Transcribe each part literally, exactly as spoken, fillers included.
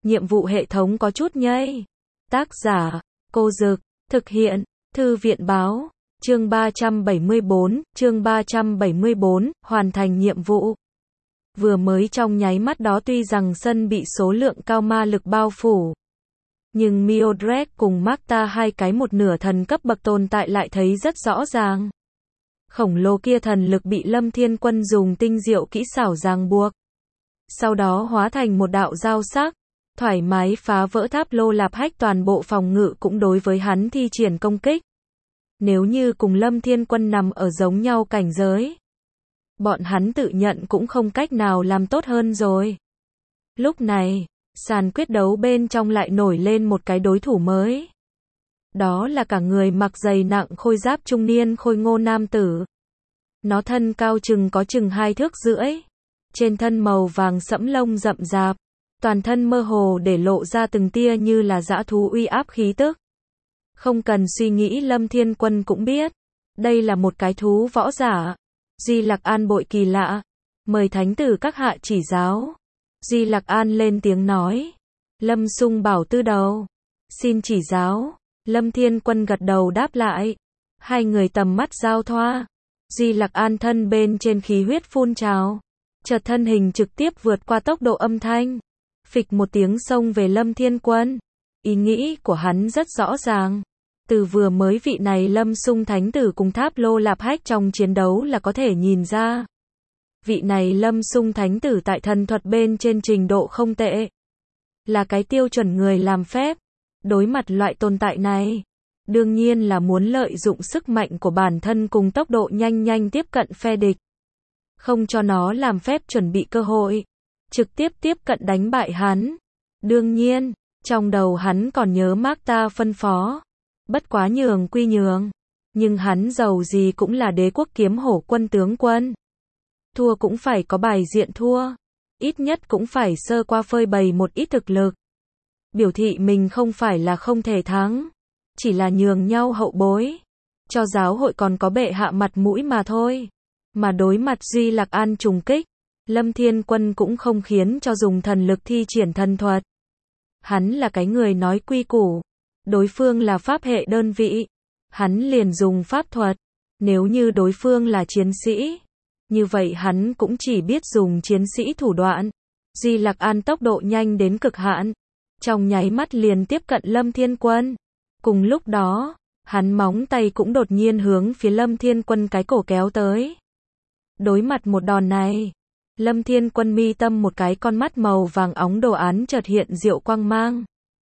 nhiệm vụ hệ thống có chút nhây. Tác giả, Cô Dực, thực hiện, Thư viện báo, chương ba trăm bảy mươi tư, chương ba trăm bảy mươi tư, hoàn thành nhiệm vụ. Vừa mới trong nháy mắt đó tuy rằng sân bị số lượng cao ma lực bao phủ, nhưng Mildred cùng Martha hai cái một nửa thần cấp bậc tồn tại lại thấy rất rõ ràng. Khổng lồ kia thần lực bị Lâm Thiên Quân dùng tinh diệu kỹ xảo ràng buộc. Sau đó hóa thành một đạo dao sắc, thoải mái phá vỡ tháp lô lạp hách toàn bộ phòng ngự cũng đối với hắn thi triển công kích. Nếu như cùng Lâm Thiên Quân nằm ở giống nhau cảnh giới, bọn hắn tự nhận cũng không cách nào làm tốt hơn rồi. Lúc này, sàn quyết đấu bên trong lại nổi lên một cái đối thủ mới. Đó là cả người mặc dày nặng khôi giáp trung niên khôi ngô nam tử. Nó thân cao chừng có chừng hai thước rưỡi. Trên thân màu vàng sẫm lông rậm rạp. Toàn thân mơ hồ để lộ ra từng tia như là dã thú uy áp khí tức. Không cần suy nghĩ Lâm Thiên Quân cũng biết. Đây là một cái thú võ giả. Di Lặc An bội kỳ lạ. Mời thánh tử các hạ chỉ giáo. Di Lặc An lên tiếng nói. Lâm Sung bảo tư đầu. Xin chỉ giáo. Lâm Thiên Quân gật đầu đáp lại. Hai người tầm mắt giao thoa. Di Lặc An thân bên trên khí huyết phun trào. Chợt thân hình trực tiếp vượt qua tốc độ âm thanh. Phịch một tiếng xông về Lâm Thiên Quân. Ý nghĩ của hắn rất rõ ràng. Từ vừa mới vị này Lâm Sung thánh tử cùng tháp lô lạp hách trong chiến đấu là có thể nhìn ra. Vị này Lâm Sung thánh tử tại thần thuật bên trên trình độ không tệ. Là cái tiêu chuẩn người làm phép. Đối mặt loại tồn tại này, đương nhiên là muốn lợi dụng sức mạnh của bản thân cùng tốc độ nhanh nhanh tiếp cận phe địch. Không cho nó làm phép chuẩn bị cơ hội. Trực tiếp tiếp cận đánh bại hắn. Đương nhiên, trong đầu hắn còn nhớ Martha phân phó. Bất quá nhường quy nhường. Nhưng hắn giàu gì cũng là đế quốc kiếm hổ quân tướng quân. Thua cũng phải có bài diện thua. Ít nhất cũng phải sơ qua phơi bày một ít thực lực. Biểu thị mình không phải là không thể thắng. Chỉ là nhường nhau hậu bối. Cho giáo hội còn có bệ hạ mặt mũi mà thôi. Mà đối mặt Di Lặc An trùng kích, Lâm Thiên Quân cũng không khiến cho dùng thần lực thi triển thần thuật. Hắn là cái người nói quy củ. Đối phương là pháp hệ đơn vị. Hắn liền dùng pháp thuật. Nếu như đối phương là chiến sĩ, như vậy hắn cũng chỉ biết dùng chiến sĩ thủ đoạn. Di Lặc An tốc độ nhanh đến cực hạn. Trong nháy mắt liền tiếp cận Lâm Thiên Quân. Cùng lúc đó, hắn móng tay cũng đột nhiên hướng phía Lâm Thiên Quân cái cổ kéo tới. Đối mặt một đòn này, Lâm Thiên Quân mi tâm một cái con mắt màu vàng óng đồ án chợt hiện diệu quang mang.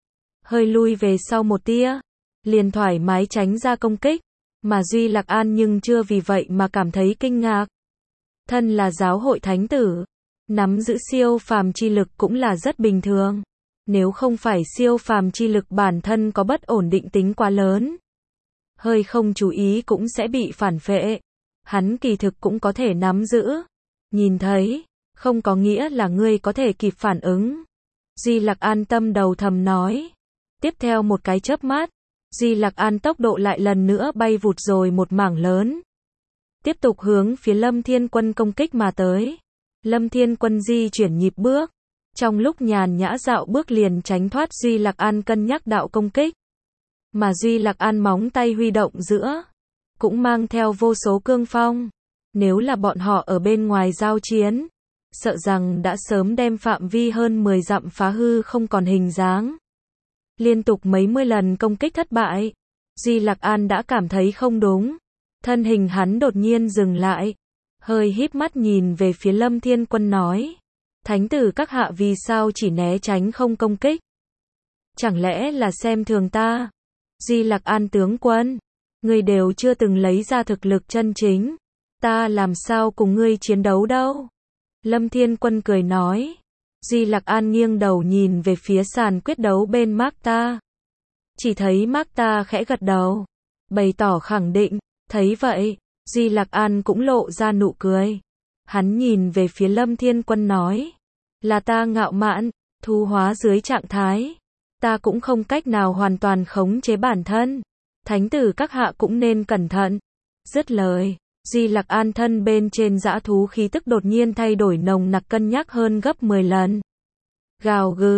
Hơi lui về sau một tia, liền thoải mái tránh ra công kích, mà Di Lặc An nhưng chưa vì vậy mà cảm thấy kinh ngạc. Thân là giáo hội thánh tử, nắm giữ siêu phàm chi lực cũng là rất bình thường. Nếu không phải siêu phàm chi lực bản thân có bất ổn định tính quá lớn, hơi không chú ý cũng sẽ bị phản phệ. Hắn kỳ thực cũng có thể nắm giữ. Nhìn thấy, không có nghĩa là ngươi có thể kịp phản ứng. Di Lặc An tâm đầu thầm nói. Tiếp theo một cái chớp mắt, Di Lặc An tốc độ lại lần nữa bay vụt rồi một mảng lớn. Tiếp tục hướng phía Lâm Thiên Quân công kích mà tới. Lâm Thiên Quân di chuyển nhịp bước. Trong lúc nhàn nhã dạo bước liền tránh thoát Di Lặc An cân nhắc đạo công kích. Mà Di Lặc An móng tay huy động giữa, cũng mang theo vô số cương phong. Nếu là bọn họ ở bên ngoài giao chiến, sợ rằng đã sớm đem phạm vi hơn mười dặm phá hư không còn hình dáng. Liên tục mấy mươi lần công kích thất bại, Di Lặc An đã cảm thấy không đúng. Thân hình hắn đột nhiên dừng lại, hơi híp mắt nhìn về phía Lâm Thiên Quân nói. Thánh tử các hạ vì sao chỉ né tránh không công kích? Chẳng lẽ là xem thường ta? Di Lặc An tướng quân, ngươi đều chưa từng lấy ra thực lực chân chính. Ta làm sao cùng ngươi chiến đấu đâu? Lâm Thiên Quân cười nói. Di Lặc An nghiêng đầu nhìn về phía sàn quyết đấu bên Martha. Chỉ thấy Martha khẽ gật đầu, bày tỏ khẳng định. Thấy vậy, Di Lặc An cũng lộ ra nụ cười. Hắn nhìn về phía Lâm Thiên Quân nói. Là ta ngạo mạn, thu hóa dưới trạng thái. Ta cũng không cách nào hoàn toàn khống chế bản thân. Thánh tử các hạ cũng nên cẩn thận. Dứt lời, Di Lặc An thân bên trên dã thú khí tức đột nhiên thay đổi nồng nặc cân nhắc hơn gấp mười lần. Gào gừ,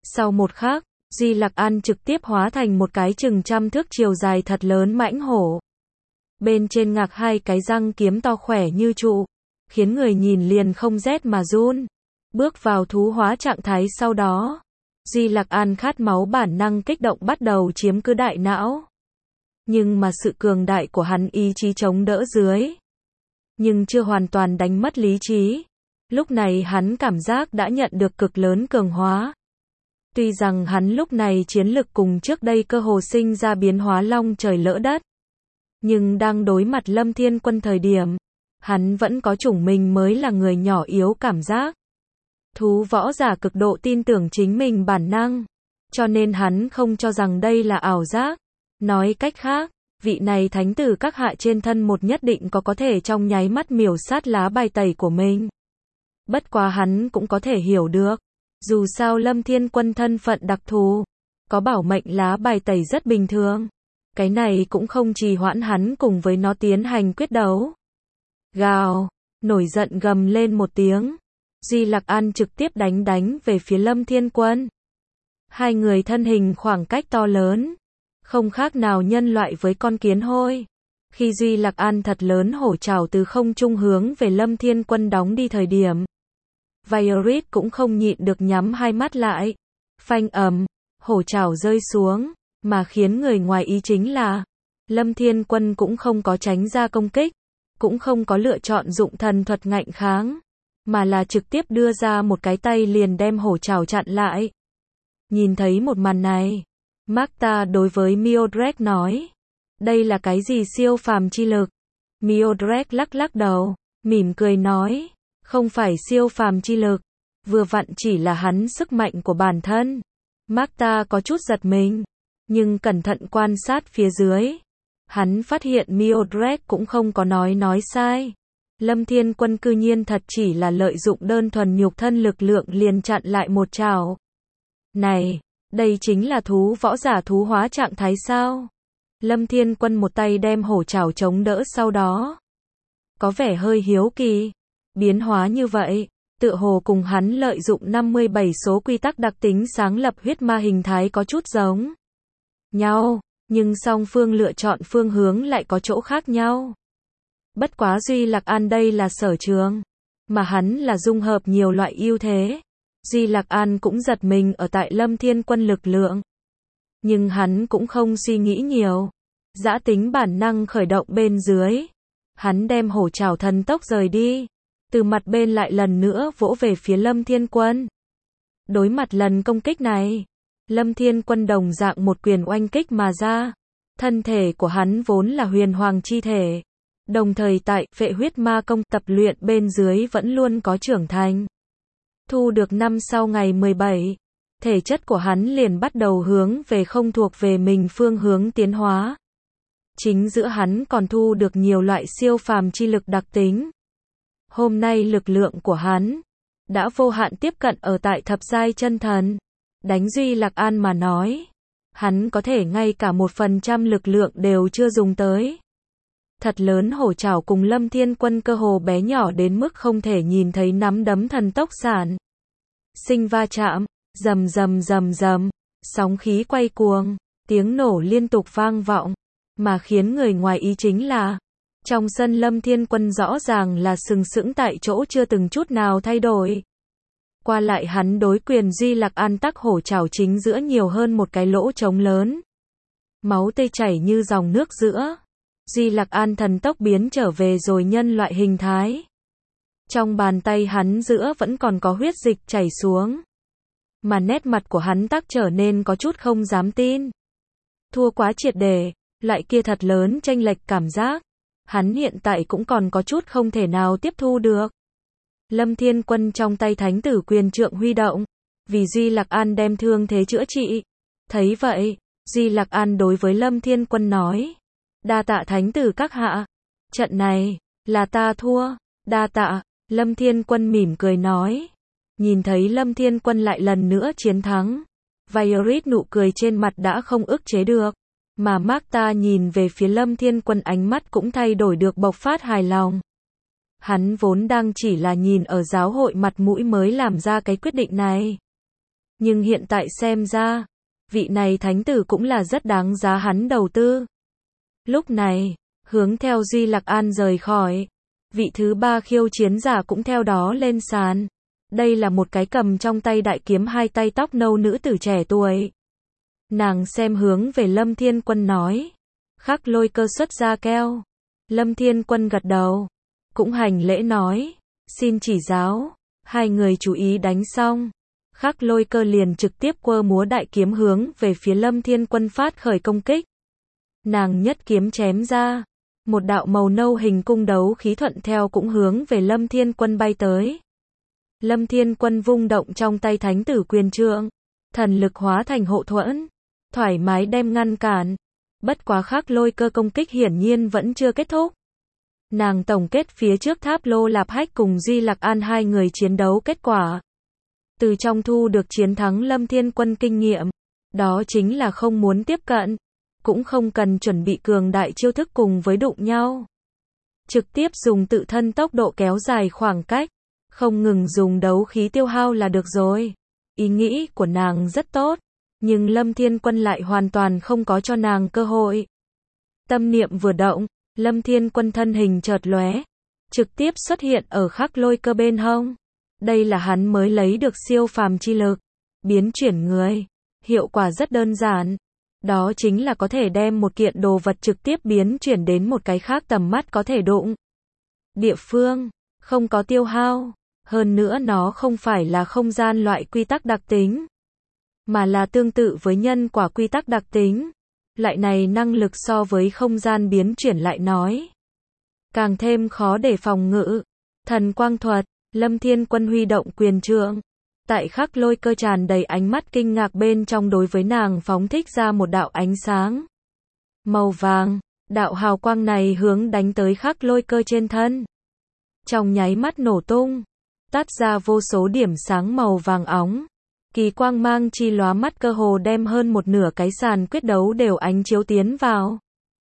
Sau một khắc, Di Lặc An trực tiếp hóa thành một cái chừng trăm thước chiều dài thật lớn mãnh hổ. Bên trên ngạc hai cái răng kiếm to khỏe như trụ, khiến người nhìn liền không rét mà run. Bước vào thú hóa trạng thái sau đó, Di Lặc An khát máu bản năng kích động bắt đầu chiếm cứ đại não. Nhưng mà sự cường đại của hắn ý chí chống đỡ dưới, nhưng chưa hoàn toàn đánh mất lý trí. Lúc này hắn cảm giác đã nhận được cực lớn cường hóa. Tuy rằng hắn lúc này chiến lực cùng trước đây cơ hồ sinh ra biến hóa long trời lỡ đất, nhưng đang đối mặt Lâm Thiên Quân thời điểm, hắn vẫn có chủng mình mới là người nhỏ yếu cảm giác. Thú võ giả cực độ tin tưởng chính mình bản năng, cho nên hắn không cho rằng đây là ảo giác. Nói cách khác, vị này thánh tử các hạ trên thân một nhất định có có thể trong nháy mắt miểu sát lá bài tẩy của mình. Bất quá hắn cũng có thể hiểu được, dù sao Lâm Thiên Quân thân phận đặc thù, có bảo mệnh lá bài tẩy rất bình thường. Cái này cũng không trì hoãn hắn cùng với nó tiến hành quyết đấu. Gào, nổi giận gầm lên một tiếng. Di Lặc An trực tiếp đánh đánh về phía Lâm Thiên Quân. Hai người thân hình khoảng cách to lớn, không khác nào nhân loại với con kiến hôi. Khi Di Lặc An thật lớn hổ trảo từ không trung hướng về Lâm Thiên Quân đóng đi thời điểm, Violet cũng không nhịn được nhắm hai mắt lại. Phanh ầm, hổ trảo rơi xuống, mà khiến người ngoài ý chính là, Lâm Thiên Quân cũng không có tránh ra công kích, cũng không có lựa chọn dụng thần thuật ngạnh kháng, mà là trực tiếp đưa ra một cái tay liền đem hổ trảo chặn lại. Nhìn thấy một màn này, Magda đối với Mildred nói, đây là cái gì siêu phàm chi lực? Mildred lắc lắc đầu, mỉm cười nói, không phải siêu phàm chi lực, vừa vặn chỉ là hắn sức mạnh của bản thân. Magda có chút giật mình, nhưng cẩn thận quan sát phía dưới, hắn phát hiện Mildred cũng không có nói nói sai. Lâm Thiên Quân cư nhiên thật chỉ là lợi dụng đơn thuần nhục thân lực lượng liền chặn lại một trảo. Này, đây chính là thú võ giả thú hóa trạng thái sao? Lâm Thiên Quân một tay đem hổ trảo chống đỡ sau đó. Có vẻ hơi hiếu kỳ. Biến hóa như vậy, tựa hồ cùng hắn lợi dụng năm mươi bảy số quy tắc đặc tính sáng lập huyết ma hình thái có chút giống nhau, nhưng song phương lựa chọn phương hướng lại có chỗ khác nhau. Bất quá Di Lặc An đây là sở trường, mà hắn là dung hợp nhiều loại ưu thế. Di Lặc An cũng giật mình ở tại Lâm Thiên Quân lực lượng. Nhưng hắn cũng không suy nghĩ nhiều. Dã tính bản năng khởi động bên dưới. Hắn đem hổ trảo thần tốc rời đi. Từ mặt bên lại lần nữa vỗ về phía Lâm Thiên Quân. Đối mặt lần công kích này, Lâm Thiên Quân đồng dạng một quyền oanh kích mà ra. Thân thể của hắn vốn là huyền hoàng chi thể. Đồng thời tại Phệ huyết ma công tập luyện bên dưới vẫn luôn có trưởng thành. Thu được năm sau ngày mười bảy, thể chất của hắn liền bắt đầu hướng về không thuộc về mình phương hướng tiến hóa. Chính giữa hắn còn thu được nhiều loại siêu phàm chi lực đặc tính. Hôm nay lực lượng của hắn đã vô hạn tiếp cận ở tại thập giai chân thần. Đánh Di Lặc An mà nói, hắn có thể ngay cả một phần trăm lực lượng đều chưa dùng tới. Thật lớn hổ trảo cùng Lâm Thiên Quân cơ hồ bé nhỏ đến mức không thể nhìn thấy nắm đấm thần tốc sản sinh va chạm, rầm rầm rầm rầm, sóng khí quay cuồng, tiếng nổ liên tục vang vọng, mà khiến người ngoài ý chính là, trong sân Lâm Thiên Quân rõ ràng là sừng sững tại chỗ chưa từng chút nào thay đổi. Qua lại hắn đối quyền Di Lặc An tắc hổ trảo chính giữa nhiều hơn một cái lỗ trống lớn. Máu tươi chảy như dòng nước giữa. Di Lặc An thần tốc biến trở về rồi nhân loại hình thái. Trong bàn tay hắn giữa vẫn còn có huyết dịch chảy xuống. Mà nét mặt của hắn tắc trở nên có chút không dám tin. Thua quá triệt để, loại kia thật lớn chênh lệch cảm giác. Hắn hiện tại cũng còn có chút không thể nào tiếp thu được. Lâm Thiên Quân trong tay thánh tử quyền trượng huy động. Vì Di Lặc An đem thương thế chữa trị. Thấy vậy, Di Lặc An đối với Lâm Thiên Quân nói. Đa tạ thánh tử các hạ. Trận này, là ta thua. Đa tạ, Lâm Thiên Quân mỉm cười nói. Nhìn thấy Lâm Thiên Quân lại lần nữa chiến thắng. Violet nụ cười trên mặt đã không ức chế được. Mà Magda nhìn về phía Lâm Thiên Quân ánh mắt cũng thay đổi được bộc phát hài lòng. Hắn vốn đang chỉ là nhìn ở giáo hội mặt mũi mới làm ra cái quyết định này. Nhưng hiện tại xem ra, vị này thánh tử cũng là rất đáng giá hắn đầu tư. Lúc này, hướng theo Duy Lạc An rời khỏi, vị thứ ba khiêu chiến giả cũng theo đó lên sàn. Đây là một cái cầm trong tay đại kiếm hai tay tóc nâu nữ tử trẻ tuổi. Nàng xem hướng về Lâm Thiên Quân nói. Khắc Lôi Cơ xuất ra keo. Lâm Thiên Quân gật đầu. Cũng hành lễ nói. Xin chỉ giáo. Hai người chú ý đánh xong. Khắc Lôi Cơ liền trực tiếp quơ múa đại kiếm hướng về phía Lâm Thiên Quân phát khởi công kích. Nàng nhất kiếm chém ra. Một đạo màu nâu hình cung đấu khí thuận theo cũng hướng về Lâm Thiên Quân bay tới. Lâm Thiên Quân vung động trong tay thánh tử quyền trượng. Thần lực hóa thành hộ thuẫn. Thoải mái đem ngăn cản. Bất quá Khắc Lôi Cơ công kích hiển nhiên vẫn chưa kết thúc. Nàng tổng kết phía trước Tháp Lô Lạp Hách cùng Duy Lạc An hai người chiến đấu kết quả. Từ trong thu được chiến thắng Lâm Thiên Quân kinh nghiệm. Đó chính là không muốn tiếp cận. Cũng không cần chuẩn bị cường đại chiêu thức cùng với đụng nhau. Trực tiếp dùng tự thân tốc độ kéo dài khoảng cách. Không ngừng dùng đấu khí tiêu hao là được rồi. Ý nghĩ của nàng rất tốt. Nhưng Lâm Thiên Quân lại hoàn toàn không có cho nàng cơ hội. Tâm niệm vừa động, Lâm Thiên Quân thân hình chợt lóe, trực tiếp xuất hiện ở Khắc Lôi Cơ bên hông. Đây là hắn mới lấy được siêu phàm chi lực, biến chuyển người. Hiệu quả rất đơn giản. Đó chính là có thể đem một kiện đồ vật trực tiếp biến chuyển đến một cái khác tầm mắt có thể đụng. Địa phương, không có tiêu hao. Hơn nữa nó không phải là không gian loại quy tắc đặc tính. Mà là tương tự với nhân quả quy tắc đặc tính. Loại này năng lực so với không gian biến chuyển lại nói. Càng thêm khó để phòng ngự. Thần quang thuật, Lâm Thiên Quân huy động quyền trượng. Tại Khắc Lôi Cơ tràn đầy ánh mắt kinh ngạc bên trong đối với nàng phóng thích ra một đạo ánh sáng. Màu vàng, đạo hào quang này hướng đánh tới Khắc Lôi Cơ trên thân. Trong nháy mắt nổ tung. Tắt ra vô số điểm sáng màu vàng óng. Kỳ quang mang chi lóa mắt cơ hồ đem hơn một nửa cái sàn quyết đấu đều ánh chiếu tiến vào.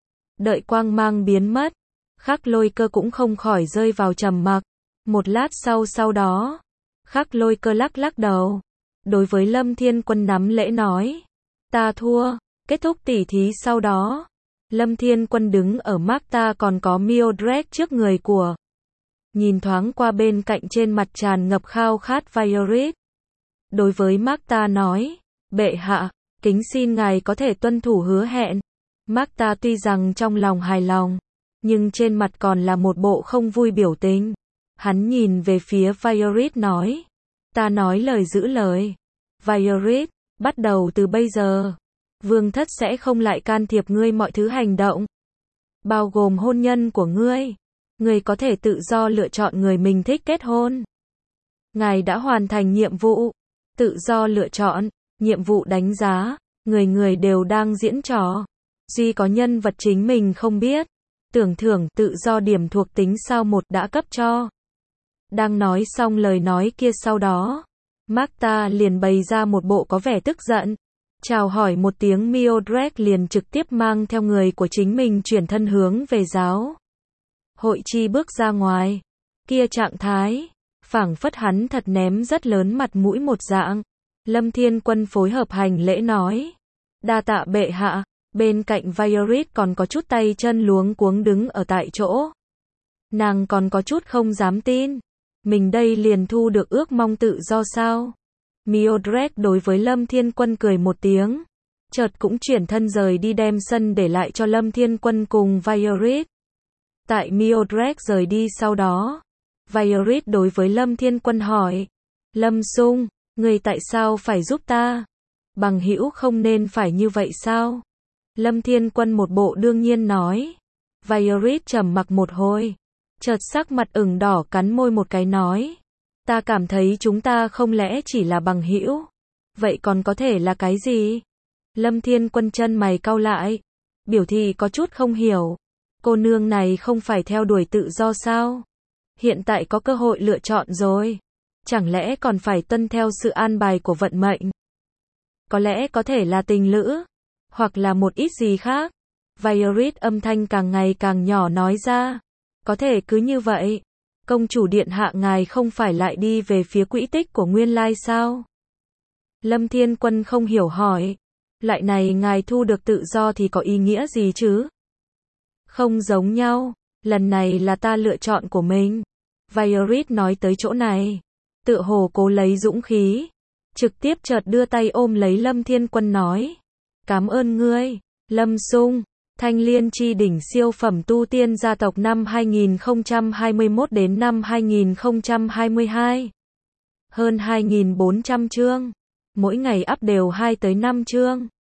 Đợi quang mang biến mất, Khắc Lôi Cơ cũng không khỏi rơi vào trầm mặc. Một lát sau sau đó, Khắc Lôi Cơ lắc lắc đầu. Đối với Lâm Thiên Quân nắm lễ nói. Ta thua, kết thúc tỉ thí sau đó. Lâm Thiên Quân đứng ở Magta còn có Mildred trước người của. Nhìn thoáng qua bên cạnh trên mặt tràn ngập khao khát Violet. Đối với Magta nói, bệ hạ, kính xin ngài có thể tuân thủ hứa hẹn. Magta tuy rằng trong lòng hài lòng, nhưng trên mặt còn là một bộ không vui biểu tình. Hắn nhìn về phía Violet nói, ta nói lời giữ lời. Violet, bắt đầu từ bây giờ, vương thất sẽ không lại can thiệp ngươi mọi thứ hành động. Bao gồm hôn nhân của ngươi. Ngươi có thể tự do lựa chọn người mình thích kết hôn. Ngài đã hoàn thành nhiệm vụ. Tự do lựa chọn, nhiệm vụ đánh giá, người người đều đang diễn trò. Duy có nhân vật chính mình không biết. Tưởng thưởng tự do điểm thuộc tính sao một đã cấp cho. Đang nói xong lời nói kia sau đó, Magta liền bày ra một bộ có vẻ tức giận. Chào hỏi một tiếng Mildred liền trực tiếp mang theo người của chính mình chuyển thân hướng về giáo hội chi bước ra ngoài. Kia trạng thái, phảng phất hắn thật ném rất lớn mặt mũi một dạng. Lâm Thiên Quân phối hợp hành lễ nói. Đa tạ bệ hạ. Bên cạnh Violet còn có chút tay chân luống cuống đứng ở tại chỗ. Nàng còn có chút không dám tin. Mình đây liền thu được ước mong tự do sao? Mildred đối với Lâm Thiên Quân cười một tiếng. Chợt cũng chuyển thân rời đi đem sân để lại cho Lâm Thiên Quân cùng Violet. Tại Mildred rời đi sau đó, Violet đối với Lâm Thiên Quân hỏi. Lâm Sung, người tại sao phải giúp ta? Bằng hữu không nên phải như vậy sao? Lâm Thiên Quân một bộ đương nhiên nói. Violet trầm mặc một hồi. Chợt sắc mặt ửng đỏ cắn môi một cái nói. Ta cảm thấy chúng ta không lẽ chỉ là bằng hữu? Vậy còn có thể là cái gì? Lâm Thiên Quân chân mày cau lại. Biểu thị có chút không hiểu. Cô nương này không phải theo đuổi tự do sao? Hiện tại có cơ hội lựa chọn rồi. Chẳng lẽ còn phải tuân theo sự an bài của vận mệnh? Có lẽ có thể là tình lữ. Hoặc là một ít gì khác. Violet âm thanh càng ngày càng nhỏ nói ra. Có thể cứ như vậy. Công chủ điện hạ ngài không phải lại đi về phía quỹ tích của nguyên lai sao? Lâm Thiên Quân không hiểu hỏi. Loại này ngài thu được tự do thì có ý nghĩa gì chứ? Không giống nhau. Lần này là ta lựa chọn của mình. Violet nói tới chỗ này. Tựa hồ cố lấy dũng khí. Trực tiếp chợt đưa tay ôm lấy Lâm Thiên Quân nói. Cảm ơn ngươi. Lâm Sung. Thanh Liên chi đỉnh siêu phẩm tu tiên gia tộc năm hai nghìn không trăm hai mươi mốt đến năm hai nghìn không trăm hai mươi hai. Hơn hai nghìn bốn trăm chương. Mỗi ngày up đều hai tới năm chương.